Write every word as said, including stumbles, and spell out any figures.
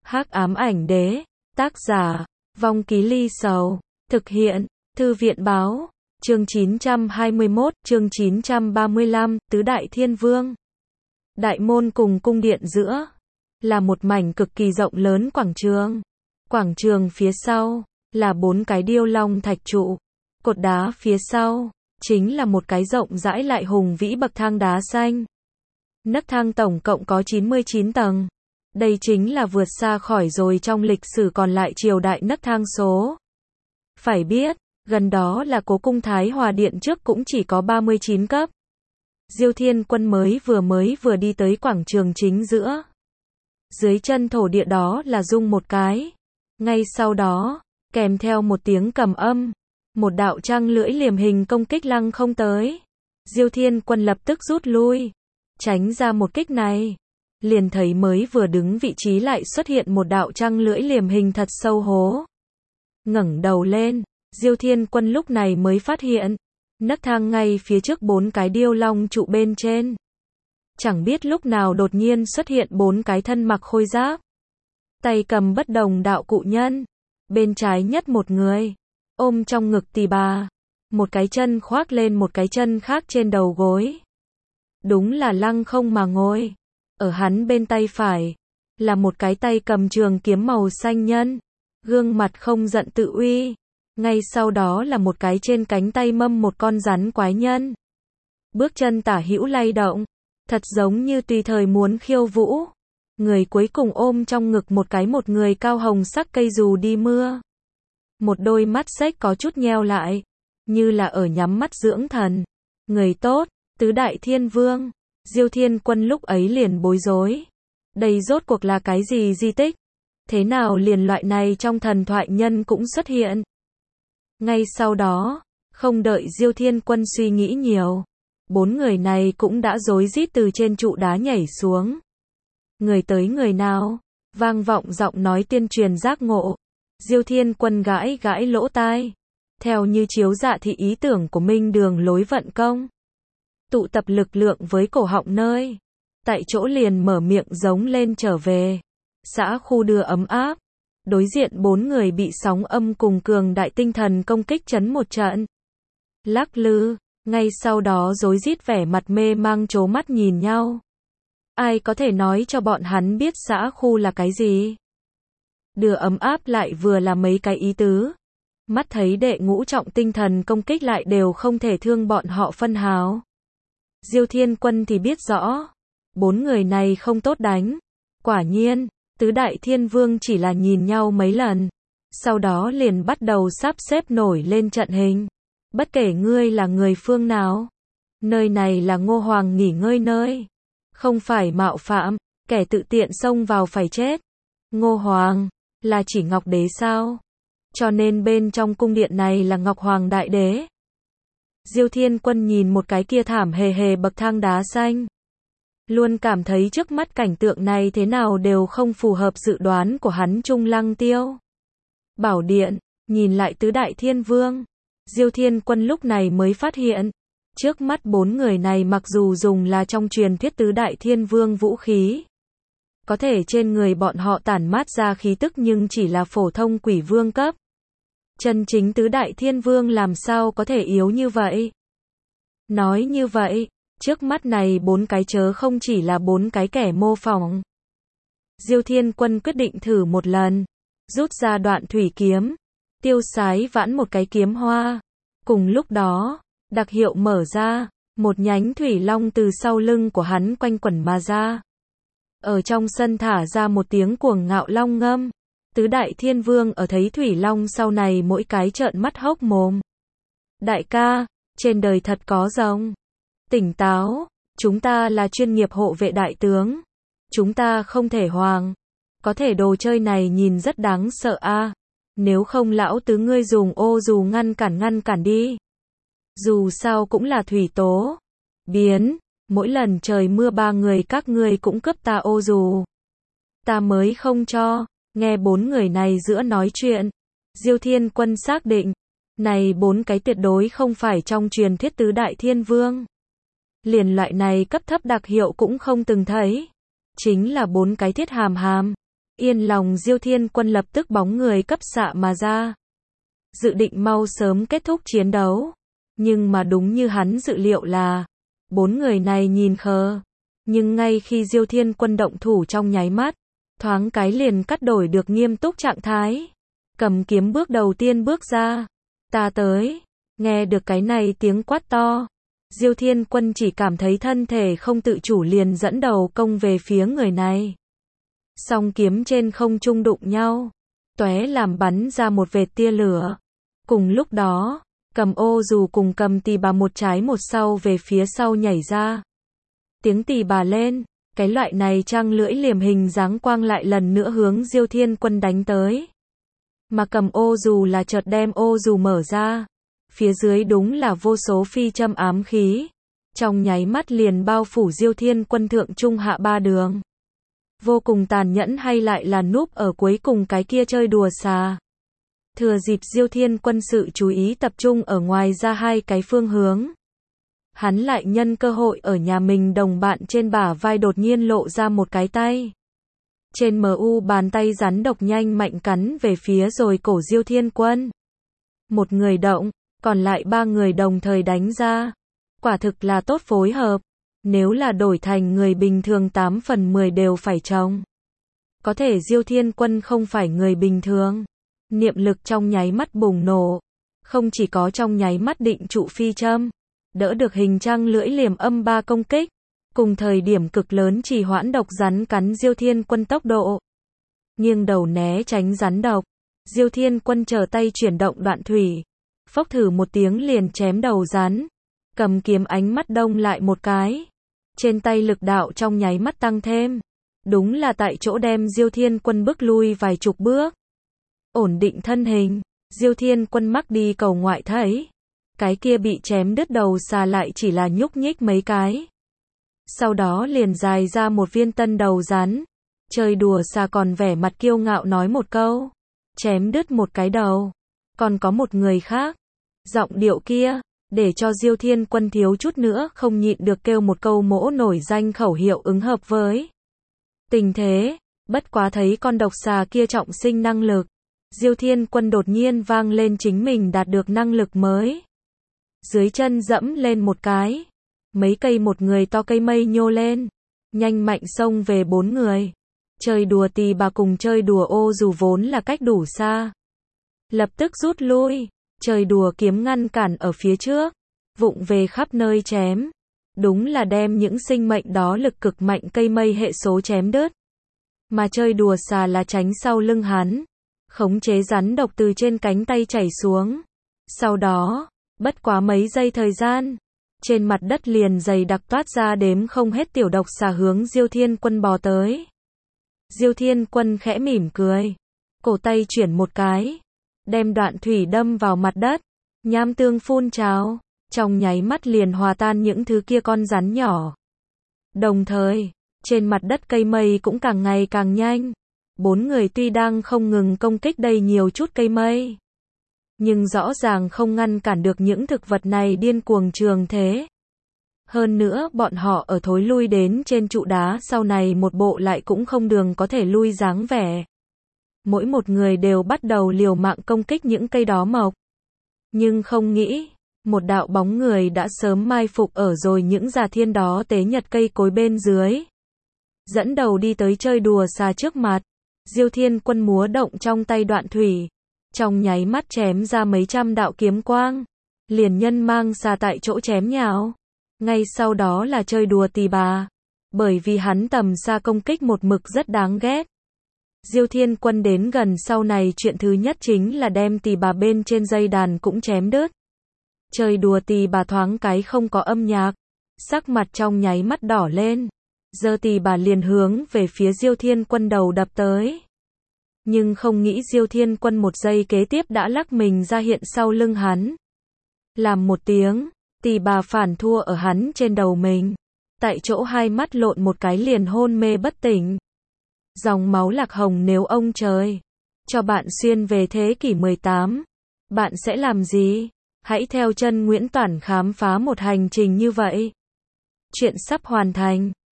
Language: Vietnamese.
Hắc ám ảnh đế, tác giả, Vong Ký Ly Sầu, thực hiện, Thư viện báo, chương chín trăm hai mươi mốt, chương chín trăm ba mươi lăm, Tứ Đại Thiên Vương. Đại môn cùng cung điện giữa, là một mảnh cực kỳ rộng lớn quảng trường. Quảng trường phía sau, là bốn cái điêu long thạch trụ. Cột đá phía sau, chính là một cái rộng rãi lại hùng vĩ bậc thang đá xanh. Nấc thang tổng cộng có chín mươi chín tầng. Đây chính là vượt xa khỏi rồi trong lịch sử còn lại triều đại nấc thang số. Phải biết, gần đó là Cố Cung Thái Hòa Điện trước cũng chỉ có ba mươi chín cấp. Diêu Thiên Quân mới vừa mới vừa đi tới quảng trường chính giữa. Dưới chân thổ địa đó là rung một cái. Ngay sau đó, kèm theo một tiếng cầm âm, một đạo trăng lưỡi liềm hình công kích lăng không tới. Diêu Thiên Quân lập tức rút lui, tránh ra một kích này. Liền thấy mới vừa đứng vị trí lại xuất hiện một đạo trăng lưỡi liềm hình thật sâu hố. Ngẩng đầu lên, Diêu Thiên Quân lúc này mới phát hiện, nấc thang ngay phía trước bốn cái điêu long trụ bên trên. Chẳng biết lúc nào đột nhiên xuất hiện bốn cái thân mặc khôi giáp, tay cầm bất đồng đạo cụ nhân. Bên trái nhất một người, ôm trong ngực tỳ bà, một cái chân khoác lên một cái chân khác trên đầu gối. Đúng là lăng không mà ngồi. Ở hắn bên tay phải, là một cái tay cầm trường kiếm màu xanh nhân, gương mặt không giận tự uy. Ngay sau đó là một cái trên cánh tay mâm một con rắn quái nhân. Bước chân tả hữu lay động, thật giống như tùy thời muốn khiêu vũ. Người cuối cùng ôm trong ngực một cái một người cao hồng sắc cây dù đi mưa. Một đôi mắt xếch có chút nheo lại, như là ở nhắm mắt dưỡng thần. Người tốt, Tứ Đại Thiên Vương. Diêu Thiên Quân lúc ấy liền bối rối. Đây rốt cuộc là cái gì di tích? Thế nào liền loại này trong thần thoại nhân cũng xuất hiện? Ngay sau đó, không đợi Diêu Thiên Quân suy nghĩ nhiều, bốn người này cũng đã rối rít từ trên trụ đá nhảy xuống. Người tới người nào? Vang vọng giọng nói tiên truyền giác ngộ. Diêu Thiên Quân gãi gãi lỗ tai, theo như chiếu dạ thị ý tưởng của Minh Đường lối vận công. Tụ tập lực lượng với cổ họng nơi. Tại chỗ liền mở miệng giống lên trở về. Xã khu đưa ấm áp. Đối diện bốn người bị sóng âm cùng cường đại tinh thần công kích chấn một trận. Lắc lư, ngay sau đó rối rít vẻ mặt mê mang trố mắt nhìn nhau. Ai có thể nói cho bọn hắn biết xã khu là cái gì? Đưa ấm áp lại vừa là mấy cái ý tứ. Mắt thấy đệ ngũ trọng tinh thần công kích lại đều không thể thương bọn họ phân hào. Diêu Thiên Quân thì biết rõ, bốn người này không tốt đánh. Quả nhiên, Tứ Đại Thiên Vương chỉ là nhìn nhau mấy lần, sau đó liền bắt đầu sắp xếp nổi lên trận hình. Bất kể ngươi là người phương nào, nơi này là Ngô Hoàng nghỉ ngơi nơi, không phải mạo phạm, kẻ tự tiện xông vào phải chết. Ngô Hoàng, là chỉ Ngọc Đế sao? Cho nên bên trong cung điện này là Ngọc Hoàng Đại Đế. Diêu Thiên Quân nhìn một cái kia thảm hề hề bậc thang đá xanh. Luôn cảm thấy trước mắt cảnh tượng này thế nào đều không phù hợp dự đoán của hắn. Trung Lăng Tiêu Bảo Điện, nhìn lại Tứ Đại Thiên Vương. Diêu Thiên Quân lúc này mới phát hiện, trước mắt bốn người này mặc dù dùng là trong truyền thuyết Tứ Đại Thiên Vương vũ khí, có thể trên người bọn họ tản mát ra khí tức nhưng chỉ là phổ thông quỷ vương cấp. Chân chính Tứ Đại Thiên Vương làm sao có thể yếu như vậy? Nói như vậy, trước mắt này bốn cái chớ không chỉ là bốn cái kẻ mô phỏng. Diêu Thiên Quân quyết định thử một lần, rút ra đoạn thủy kiếm, tiêu sái vãn một cái kiếm hoa. Cùng lúc đó, đặc hiệu mở ra, một nhánh thủy long từ sau lưng của hắn quanh quẩn mà ra. Ở trong sân thả ra một tiếng cuồng ngạo long ngâm. Tứ Đại Thiên Vương ở thấy thủy long sau này mỗi cái trợn mắt hốc mồm. Đại ca, trên đời thật có rồng. Tỉnh táo, chúng ta là chuyên nghiệp hộ vệ đại tướng. Chúng ta không thể hoàng. Có thể đồ chơi này nhìn rất đáng sợ a. À. Nếu không lão tứ ngươi dùng ô dù ngăn cản ngăn cản đi. Dù sao cũng là thủy tố. Biến, mỗi lần trời mưa ba người các ngươi cũng cướp ta ô dù. Ta mới không cho. Nghe bốn người này giữa nói chuyện, Diêu Thiên Quân xác định, này bốn cái tuyệt đối không phải trong truyền thuyết Tứ Đại Thiên Vương. Liền loại này cấp thấp đặc hiệu cũng không từng thấy. Chính là bốn cái thiết hàm hàm. Yên lòng Diêu Thiên Quân lập tức bóng người cấp xạ mà ra. Dự định mau sớm kết thúc chiến đấu. Nhưng mà đúng như hắn dự liệu là, bốn người này nhìn khờ. Nhưng ngay khi Diêu Thiên Quân động thủ trong nháy mắt, thoáng cái liền cắt đổi được nghiêm túc trạng thái. Cầm kiếm bước đầu tiên bước ra. Ta tới. Nghe được cái này tiếng quát to. Diêu Thiên Quân chỉ cảm thấy thân thể không tự chủ liền dẫn đầu công về phía người này. Song kiếm trên không trung đụng nhau. Tóe làm bắn ra một vệt tia lửa. Cùng lúc đó, Cầm Ô Dù cùng Cầm Tỳ Bà một trái một sau về phía sau nhảy ra. Tiếng tỳ bà lên, cái loại này trăng lưỡi liềm hình dáng quang lại lần nữa hướng Diêu Thiên Quân đánh tới. Mà Cầm Ô Dù là chợt đem ô dù mở ra. Phía dưới đúng là vô số phi châm ám khí. Trong nháy mắt liền bao phủ Diêu Thiên Quân thượng trung hạ ba đường. Vô cùng tàn nhẫn hay lại là núp ở cuối cùng cái kia chơi đùa xà. Thừa dịp Diêu Thiên Quân sự chú ý tập trung ở ngoài ra hai cái phương hướng. Hắn lại nhân cơ hội ở nhà mình đồng bạn trên bả vai đột nhiên lộ ra một cái tay. Trên em u bàn tay rắn độc nhanh mạnh cắn về phía rồi cổ Diêu Thiên Quân. Một người động, còn lại ba người đồng thời đánh ra. Quả thực là tốt phối hợp. Nếu là đổi thành người bình thường tám phần mười đều phải trồng. Có thể Diêu Thiên Quân không phải người bình thường. Niệm lực trong nháy mắt bùng nổ. Không chỉ có trong nháy mắt định trụ phi châm. Đỡ được hình trăng lưỡi liềm âm ba công kích. Cùng thời điểm cực lớn chỉ hoãn độc rắn cắn Diêu Thiên Quân tốc độ. Nghiêng đầu né tránh rắn độc. Diêu Thiên Quân trở tay chuyển động đoạn thủy. Phốc thử một tiếng liền chém đầu rắn. Cầm kiếm ánh mắt đông lại một cái. Trên tay lực đạo trong nháy mắt tăng thêm. Đúng là tại chỗ đem Diêu Thiên Quân bước lui vài chục bước. Ổn định thân hình. Diêu Thiên Quân mắc đi cầu ngoại thấy. Cái kia bị chém đứt đầu xà lại chỉ là nhúc nhích mấy cái. Sau đó liền dài ra một viên tân đầu rắn. Chơi đùa xà còn vẻ mặt kiêu ngạo nói một câu. Chém đứt một cái đầu. Còn có một người khác. Giọng điệu kia, để cho Diêu Thiên Quân thiếu chút nữa không nhịn được kêu một câu mỗ nổi danh khẩu hiệu ứng hợp với tình thế. Bất quá thấy con độc xà kia trọng sinh năng lực. Diêu Thiên Quân đột nhiên vang lên chính mình đạt được năng lực mới. Dưới chân dẫm lên một cái. Mấy cây một người to cây mây nhô lên. Nhanh mạnh xông về bốn người. Chơi đùa tỳ bà cùng chơi đùa ô dù vốn là cách đủ xa. Lập tức rút lui. Chơi đùa kiếm ngăn cản ở phía trước. Vụng về khắp nơi chém. Đúng là đem những sinh mệnh đó lực cực mạnh cây mây hệ số chém đứt. Mà chơi đùa xà là tránh sau lưng hắn. Khống chế rắn độc từ trên cánh tay chảy xuống. Sau đó, bất quá mấy giây thời gian. Trên mặt đất liền dày đặc toát ra đếm không hết tiểu độc xà hướng Diêu Thiên Quân bò tới. Diêu Thiên Quân khẽ mỉm cười. Cổ tay chuyển một cái. Đem đoạn thủy đâm vào mặt đất. Nham tương phun trào. Trong nháy mắt liền hòa tan những thứ kia con rắn nhỏ. Đồng thời, trên mặt đất cây mây cũng càng ngày càng nhanh. Bốn người tuy đang không ngừng công kích đầy nhiều chút cây mây. Nhưng rõ ràng không ngăn cản được những thực vật này điên cuồng trường thế. Hơn nữa bọn họ ở thối lui đến trên trụ đá sau này một bộ lại cũng không đường có thể lui dáng vẻ. Mỗi một người đều bắt đầu liều mạng công kích những cây đó mọc. Nhưng không nghĩ, một đạo bóng người đã sớm mai phục ở rồi những già thiên đó tế nhật cây cối bên dưới. Dẫn đầu đi tới chơi đùa xà trước mặt. Diêu Thiên Quân múa động trong tay đoạn thủy. Trong nháy mắt chém ra mấy trăm đạo kiếm quang. Liền nhân mang xà tại chỗ chém nhào. Ngay sau đó là chơi đùa tỳ bà. Bởi vì hắn tầm xa công kích một mực rất đáng ghét. Diêu Thiên Quân đến gần sau này chuyện thứ nhất chính là đem tỳ bà bên trên dây đàn cũng chém đứt. Chơi đùa tỳ bà thoáng cái không có âm nhạc. Sắc mặt trong nháy mắt đỏ lên. Giơ tỳ bà liền hướng về phía Diêu Thiên Quân đầu đập tới. Nhưng không nghĩ Diêu Thiên Quân một giây kế tiếp đã lắc mình ra hiện sau lưng hắn. Làm một tiếng, tỳ bà phản thua ở hắn trên đầu mình. Tại chỗ hai mắt lộn một cái liền hôn mê bất tỉnh. Dòng máu lạc hồng nếu ông trời cho bạn xuyên về thế kỷ mười tám, bạn sẽ làm gì? Hãy theo chân Nguyễn Toản khám phá một hành trình như vậy. Chuyện sắp hoàn thành.